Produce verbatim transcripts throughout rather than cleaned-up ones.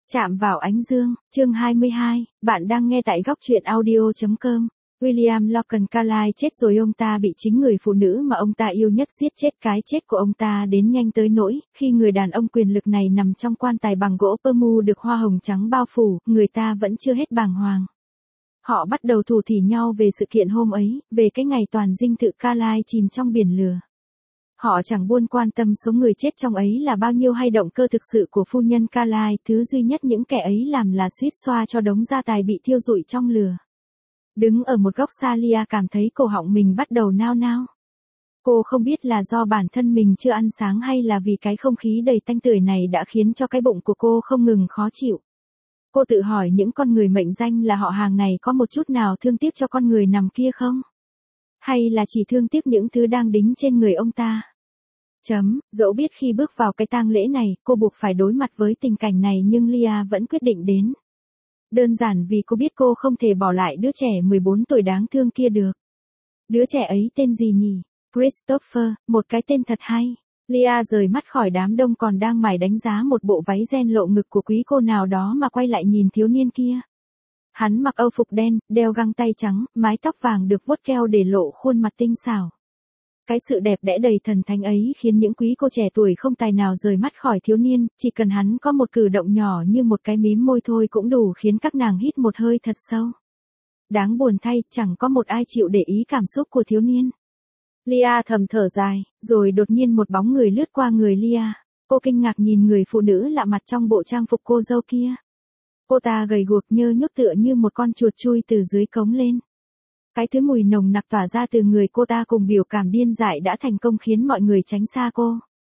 Chạm vào ánh dương, chương hai mươi hai, bạn đang nghe tại góc truyện audio chấm com. William Logan Carlyle chết rồi, ông ta bị chính người phụ nữ mà ông ta yêu nhất giết chết. Cái chết của ông ta đến nhanh tới nỗi, khi người đàn ông quyền lực này nằm trong quan tài bằng gỗ pơ được hoa hồng trắng bao phủ, người ta vẫn chưa hết bàng hoàng. Họ bắt đầu thủ thỉ nhau về sự kiện hôm ấy, về cái ngày toàn dinh thự Carlyle chìm trong biển lửa. Họ chẳng buôn quan tâm số người chết trong ấy là bao nhiêu hay động cơ thực sự của phu nhân Carlyle, thứ duy nhất những kẻ ấy làm là suýt xoa cho đống gia tài bị thiêu rụi trong lửa. Đứng ở một góc xa, Lia cảm thấy cổ họng mình bắt đầu nao nao. Cô không biết là do bản thân mình chưa ăn sáng hay là vì cái không khí đầy tanh tưởi này đã khiến cho cái bụng của cô không ngừng khó chịu. Cô tự hỏi những con người mệnh danh là họ hàng này có một chút nào thương tiếc cho con người nằm kia không? Hay là chỉ thương tiếc những thứ đang đính trên người ông ta? Chấm, dẫu biết khi bước vào cái tang lễ này, cô buộc phải đối mặt với tình cảnh này nhưng Lia vẫn quyết định đến. Đơn giản vì cô biết cô không thể bỏ lại đứa trẻ mười bốn tuổi đáng thương kia được. Đứa trẻ ấy tên gì nhỉ? Christopher, một cái tên thật hay. Lia rời mắt khỏi đám đông còn đang mải đánh giá một bộ váy ren lộ ngực của quý cô nào đó mà quay lại nhìn thiếu niên kia. Hắn mặc âu phục đen, đeo găng tay trắng, mái tóc vàng được vuốt keo để lộ khuôn mặt tinh xảo. Cái sự đẹp đẽ đầy thần thánh ấy khiến những quý cô trẻ tuổi không tài nào rời mắt khỏi thiếu niên, chỉ cần hắn có một cử động nhỏ như một cái mím môi thôi cũng đủ khiến các nàng hít một hơi thật sâu. Đáng buồn thay, chẳng có một ai chịu để ý cảm xúc của thiếu niên. Lia thầm thở dài, rồi đột nhiên một bóng người lướt qua người Lia. Cô kinh ngạc nhìn người phụ nữ lạ mặt trong bộ trang phục cô dâu kia. Cô ta gầy guộc nhơ nhúc tựa như một con chuột chui từ dưới cống lên. Cái thứ mùi nồng nặc tỏa ra từ người cô ta cùng biểu cảm điên dại đã thành công khiến mọi người tránh xa cô.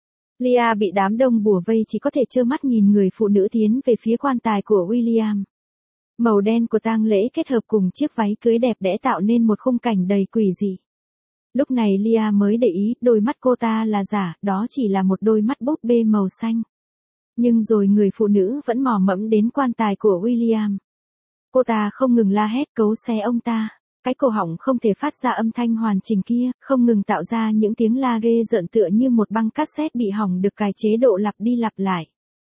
Lia bị đám đông bủa vây chỉ có thể trơ mắt nhìn người phụ nữ tiến về phía quan tài của William. Màu đen của tang lễ kết hợp cùng chiếc váy cưới đẹp đẽ tạo nên một khung cảnh đầy quỷ dị. Lúc này Lia mới để ý, đôi mắt cô ta là giả, đó chỉ là một đôi mắt búp bê màu xanh. Nhưng rồi người phụ nữ vẫn mò mẫm đến quan tài của William. Cô ta không ngừng la hét cấu xé ông ta. Cái cổ họng không thể phát ra âm thanh hoàn chỉnh kia, không ngừng tạo ra những tiếng la ghê rợn tựa như một băng cassette bị hỏng được cài chế độ lặp đi lặp lại.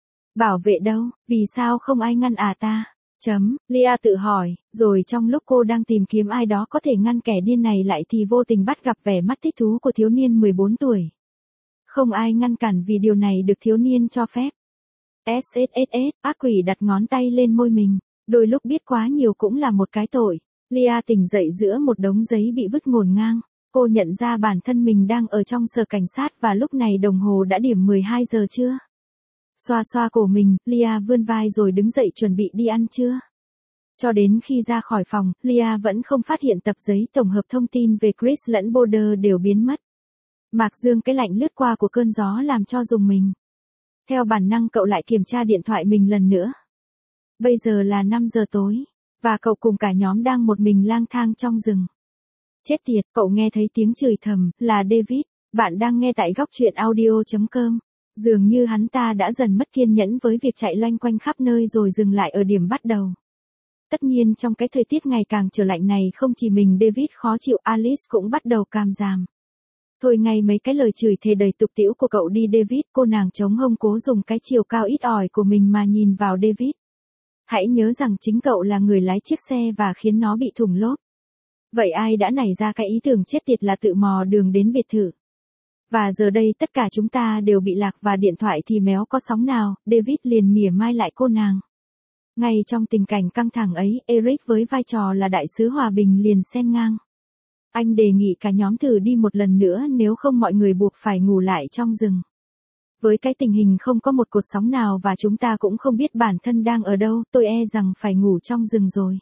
Bảo vệ đâu, vì sao không ai ngăn à ta? Chấm, Lia tự hỏi, rồi trong lúc cô đang tìm kiếm ai đó có thể ngăn kẻ điên này lại thì vô tình bắt gặp vẻ mắt thích thú của thiếu niên mười bốn tuổi. Không ai ngăn cản vì điều này được thiếu niên cho phép. ét ét ét ét, ác quỷ đặt ngón tay lên môi mình, đôi lúc biết quá nhiều cũng là một cái tội. Lia tỉnh dậy giữa một đống giấy bị vứt ngổn ngang. Cô nhận ra bản thân mình đang ở trong sở cảnh sát và lúc này đồng hồ đã điểm mười hai giờ trưa. Xoa xoa cổ mình, Lia vươn vai rồi đứng dậy chuẩn bị đi ăn trưa. Cho đến khi ra khỏi phòng, Lia vẫn không phát hiện tập giấy tổng hợp thông tin về Chris lẫn Boulder đều biến mất. Mạc dương cái lạnh lướt qua của cơn gió làm cho rùng mình. Theo bản năng cậu lại kiểm tra điện thoại mình lần nữa. Bây giờ là năm giờ tối. Và cậu cùng cả nhóm đang một mình lang thang trong rừng. Chết tiệt, cậu nghe thấy tiếng chửi thầm, là David. Bạn đang nghe tại góc truyện audio chấm com. Dường như hắn ta đã dần mất kiên nhẫn với việc chạy loanh quanh khắp nơi rồi dừng lại ở điểm bắt đầu. Tất nhiên trong cái thời tiết ngày càng trở lạnh này không chỉ mình David khó chịu, Alice cũng bắt đầu càm ràm. Thôi ngay mấy cái lời chửi thề đầy tục tĩu của cậu đi David, cô nàng chống hông cố dùng cái chiều cao ít ỏi của mình mà nhìn vào David. Hãy nhớ rằng chính cậu là người lái chiếc xe và khiến nó bị thủng lốp. Vậy ai đã nảy ra cái ý tưởng chết tiệt là tự mò đường đến biệt thự? Và giờ đây tất cả chúng ta đều bị lạc và điện thoại thì méo có sóng nào, David liền mỉa mai lại cô nàng. Ngay trong tình cảnh căng thẳng ấy, Eric với vai trò là đại sứ hòa bình liền xen ngang. Anh đề nghị cả nhóm thử đi một lần nữa nếu không mọi người buộc phải ngủ lại trong rừng. Với cái tình hình không có một cột sóng nào và chúng ta cũng không biết bản thân đang ở đâu, tôi e rằng phải ngủ trong rừng rồi.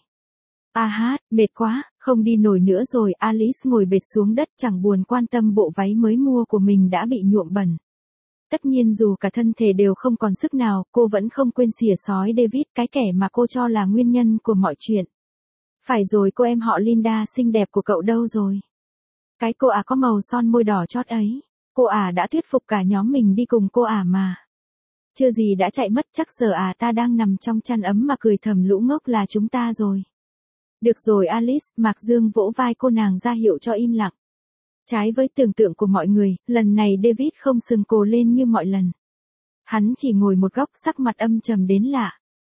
À hát, mệt quá, không đi nổi nữa rồi. Alice ngồi bệt xuống đất chẳng buồn quan tâm bộ váy mới mua của mình đã bị nhuộm bẩn. Tất nhiên dù cả thân thể đều không còn sức nào, cô vẫn không quên xỉa xói David, cái kẻ mà cô cho là nguyên nhân của mọi chuyện. Phải rồi, cô em họ Linda xinh đẹp của cậu đâu rồi? Cái cô à có màu son môi đỏ chót ấy. Cô à đã thuyết phục cả nhóm mình đi cùng cô à mà. Chưa gì đã chạy mất, chắc giờ à ta đang nằm trong chăn ấm mà cười thầm lũ ngốc là chúng ta rồi. Được rồi Alice, Mạc Dương vỗ vai cô nàng ra hiệu cho im lặng. Trái với tưởng tượng của mọi người, lần này David không sừng cổ lên như mọi lần. Hắn chỉ ngồi một góc sắc mặt âm trầm đến lạ.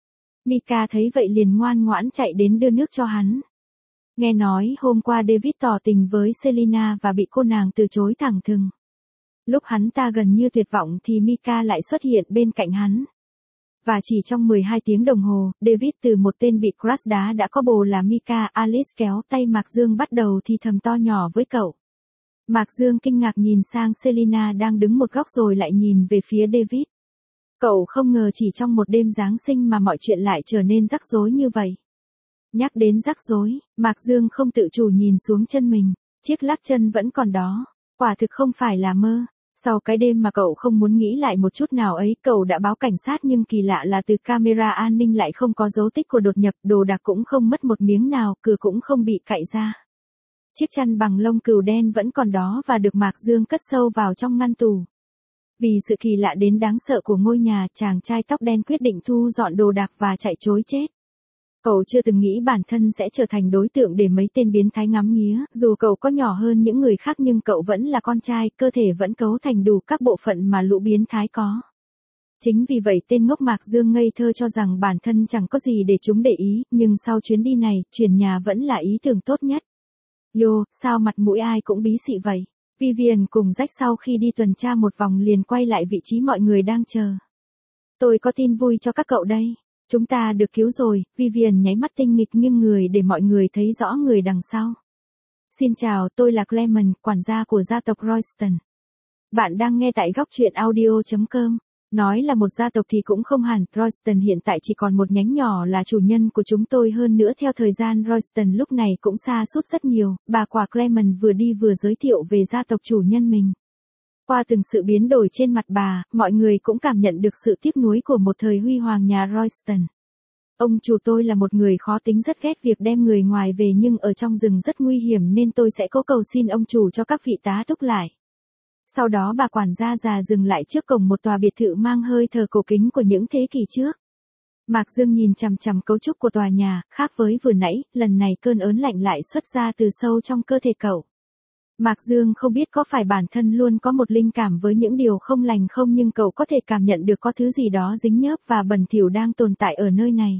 Mika thấy vậy liền ngoan ngoãn chạy đến đưa nước cho hắn. Nghe nói hôm qua David tỏ tình với Selina và bị cô nàng từ chối thẳng thừng. Lúc hắn ta gần như tuyệt vọng thì Mika lại xuất hiện bên cạnh hắn. Và chỉ trong mười hai tiếng đồng hồ, David từ một tên bị crush đá đã có bồ là Mika. Alice kéo tay Mạc Dương bắt đầu thì thầm to nhỏ với cậu. Mạc Dương kinh ngạc nhìn sang Selina đang đứng một góc rồi lại nhìn về phía David. Cậu không ngờ chỉ trong một đêm Giáng sinh mà mọi chuyện lại trở nên rắc rối như vậy. Nhắc đến rắc rối, Mạc Dương không tự chủ nhìn xuống chân mình, chiếc lắc chân vẫn còn đó, quả thực không phải là mơ. Sau cái đêm mà cậu không muốn nghĩ lại một chút nào ấy, cậu đã báo cảnh sát nhưng kỳ lạ là từ camera an ninh lại không có dấu tích của đột nhập, đồ đạc cũng không mất một miếng nào, cửa cũng không bị cạy ra. Chiếc chăn bằng lông cừu đen vẫn còn đó và được Mạc Dương cất sâu vào trong ngăn tủ. Vì sự kỳ lạ đến đáng sợ của ngôi nhà, chàng trai tóc đen quyết định thu dọn đồ đạc và chạy trối chết. Cậu chưa từng nghĩ bản thân sẽ trở thành đối tượng để mấy tên biến thái ngắm nghía, dù cậu có nhỏ hơn những người khác nhưng cậu vẫn là con trai, cơ thể vẫn cấu thành đủ các bộ phận mà lũ biến thái có. Chính vì vậy tên ngốc Mạc Dương ngây thơ cho rằng bản thân chẳng có gì để chúng để ý, nhưng sau chuyến đi này, chuyển nhà vẫn là ý tưởng tốt nhất. Yo, sao mặt mũi ai cũng bí xị vậy? Vivian cùng Jack sau khi đi tuần tra một vòng liền quay lại vị trí mọi người đang chờ. Tôi có tin vui cho các cậu đây. Chúng ta được cứu rồi, Vivian nháy mắt tinh nghịch nghiêng người để mọi người thấy rõ người đằng sau. Xin chào, tôi là Clement, quản gia của gia tộc Royston. Bạn đang nghe tại góc truyện audio chấm com. Nói là một gia tộc thì cũng không hẳn, Royston hiện tại chỉ còn một nhánh nhỏ là chủ nhân của chúng tôi, hơn nữa theo thời gian Royston lúc này cũng xa sút rất nhiều. Bà quả Clement vừa đi vừa giới thiệu về gia tộc chủ nhân mình. Qua từng sự biến đổi trên mặt bà, mọi người cũng cảm nhận được sự tiếc nuối của một thời huy hoàng nhà Royston. Ông chủ tôi là một người khó tính, rất ghét việc đem người ngoài về, nhưng ở trong rừng rất nguy hiểm nên tôi sẽ cố cầu xin ông chủ cho các vị tá túc lại. Sau đó bà quản gia già dừng lại trước cổng một tòa biệt thự mang hơi thở cổ kính của những thế kỷ trước. Mạc Dương nhìn chằm chằm cấu trúc của tòa nhà, khác với vừa nãy, lần này cơn ớn lạnh lại xuất ra từ sâu trong cơ thể cậu. Mạc Dương không biết có phải bản thân luôn có một linh cảm với những điều không lành không, nhưng cậu có thể cảm nhận được có thứ gì đó dính nhớp và bẩn thỉu đang tồn tại ở nơi này.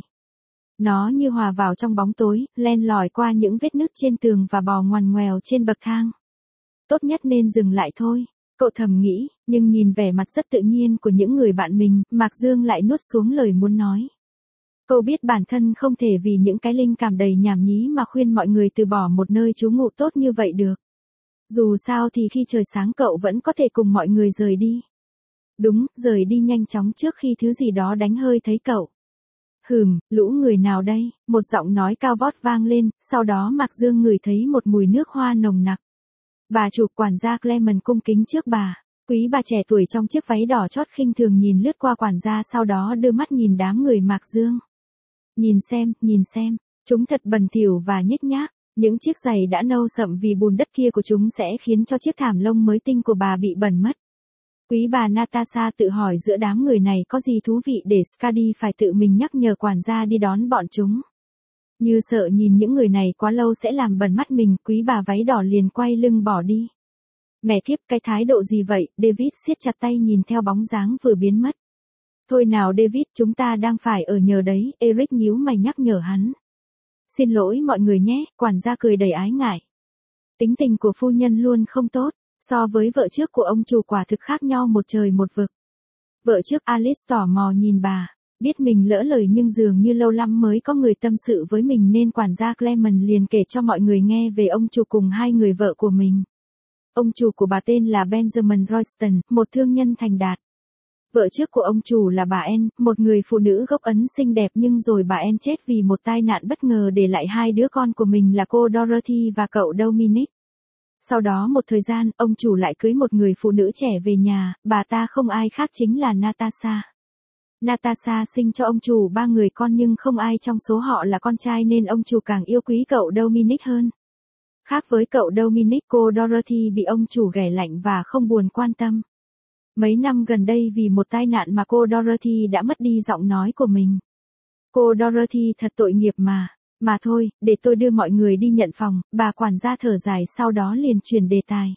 Nó như hòa vào trong bóng tối, len lỏi qua những vết nứt trên tường và bò ngoằn ngoèo trên bậc thang. Tốt nhất nên dừng lại thôi, cậu thầm nghĩ, nhưng nhìn vẻ mặt rất tự nhiên của những người bạn mình, Mạc Dương lại nuốt xuống lời muốn nói. Cậu biết bản thân không thể vì những cái linh cảm đầy nhảm nhí mà khuyên mọi người từ bỏ một nơi trú ngụ tốt như vậy được. Dù sao thì khi trời sáng cậu vẫn có thể cùng mọi người rời đi. Đúng, rời đi nhanh chóng trước khi thứ gì đó đánh hơi thấy cậu. Hừm, lũ người nào đây? Một giọng nói cao vót vang lên, sau đó Mạc Dương ngửi thấy một mùi nước hoa nồng nặc. Bà chủ quản gia Clement cung kính trước bà. Quý bà trẻ tuổi trong chiếc váy đỏ chót khinh thường nhìn lướt qua quản gia, sau đó đưa mắt nhìn đám người Mạc Dương. Nhìn xem, nhìn xem, chúng thật bẩn thỉu và nhếch nhác. Những chiếc giày đã nâu sậm vì bùn đất kia của chúng sẽ khiến cho chiếc thảm lông mới tinh của bà bị bẩn mất. Quý bà Natasha tự hỏi giữa đám người này có gì thú vị để Skadi phải tự mình nhắc nhở quản gia đi đón bọn chúng. Như sợ nhìn những người này quá lâu sẽ làm bẩn mắt mình, quý bà váy đỏ liền quay lưng bỏ đi. Mẹ kiếp, cái thái độ gì vậy? David siết chặt tay nhìn theo bóng dáng vừa biến mất. Thôi nào David, chúng ta đang phải ở nhờ đấy, Eric nhíu mày nhắc nhở hắn. Xin lỗi mọi người nhé, quản gia cười đầy ái ngại. Tính tình của phu nhân luôn không tốt, so với vợ trước của ông chủ quả thực khác nhau một trời một vực. Vợ trước Alice tò mò nhìn bà, biết mình lỡ lời nhưng dường như lâu lắm mới có người tâm sự với mình nên quản gia Clement liền kể cho mọi người nghe về ông chủ cùng hai người vợ của mình. Ông chủ của bà tên là Benjamin Royston, một thương nhân thành đạt. Vợ trước của ông chủ là bà Anne, một người phụ nữ gốc Ấn xinh đẹp, nhưng rồi bà Anne chết vì một tai nạn bất ngờ để lại hai đứa con của mình là cô Dorothy và cậu Dominic. Sau đó một thời gian, ông chủ lại cưới một người phụ nữ trẻ về nhà, bà ta không ai khác chính là Natasha. Natasha sinh cho ông chủ ba người con nhưng không ai trong số họ là con trai nên ông chủ càng yêu quý cậu Dominic hơn. Khác với cậu Dominic, cô Dorothy bị ông chủ ghẻ lạnh và không buồn quan tâm. Mấy năm gần đây vì một tai nạn mà cô Dorothy đã mất đi giọng nói của mình. Cô Dorothy thật tội nghiệp mà. Mà thôi, để tôi đưa mọi người đi nhận phòng, bà quản gia thở dài sau đó liền chuyển đề tài.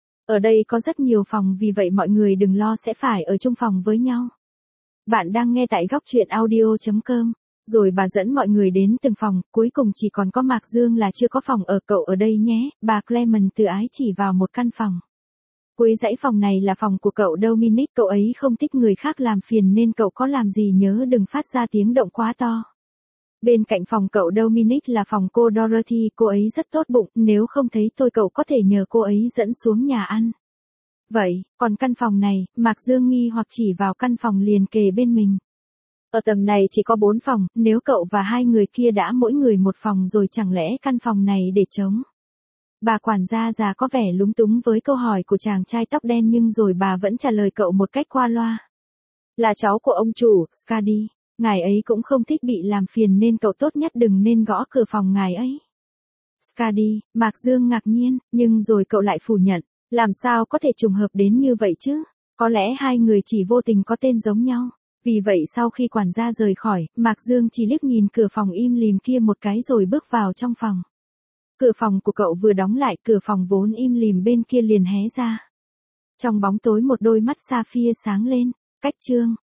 Ở đây có rất nhiều phòng, vì vậy mọi người đừng lo sẽ phải ở chung phòng với nhau. Bạn đang nghe tại góc truyện audio chấm com. Rồi bà dẫn mọi người đến từng phòng, cuối cùng chỉ còn có Mạc Dương là chưa có phòng ở. Cậu ở đây nhé, bà Clement từ ái chỉ vào một căn phòng. Cuối dãy phòng này là phòng của cậu Dominic, cậu ấy không thích người khác làm phiền nên cậu có làm gì nhớ đừng phát ra tiếng động quá to. Bên cạnh phòng cậu Dominic là phòng cô Dorothy, cô ấy rất tốt bụng, nếu không thấy tôi cậu có thể nhờ cô ấy dẫn xuống nhà ăn. Vậy, còn căn phòng này, Mạc Dương nghi hoặc chỉ vào căn phòng liền kề bên mình. Ở tầng này chỉ có bốn phòng, nếu cậu và hai người kia đã mỗi người một phòng rồi chẳng lẽ căn phòng này để trống? Bà quản gia già có vẻ lúng túng với câu hỏi của chàng trai tóc đen nhưng rồi bà vẫn trả lời cậu một cách qua loa. Là cháu của ông chủ, Skadi. Ngài ấy cũng không thích bị làm phiền nên cậu tốt nhất đừng nên gõ cửa phòng ngài ấy. Skadi, Mạc Dương ngạc nhiên, nhưng rồi cậu lại phủ nhận. Làm sao có thể trùng hợp đến như vậy chứ? Có lẽ hai người chỉ vô tình có tên giống nhau. Vì vậy sau khi quản gia rời khỏi, Mạc Dương chỉ liếc nhìn cửa phòng im lìm kia một cái rồi bước vào trong phòng. Cửa phòng của cậu vừa đóng lại, cửa phòng vốn im lìm bên kia liền hé ra. Trong bóng tối một đôi mắt sapphire sáng lên. Cách chương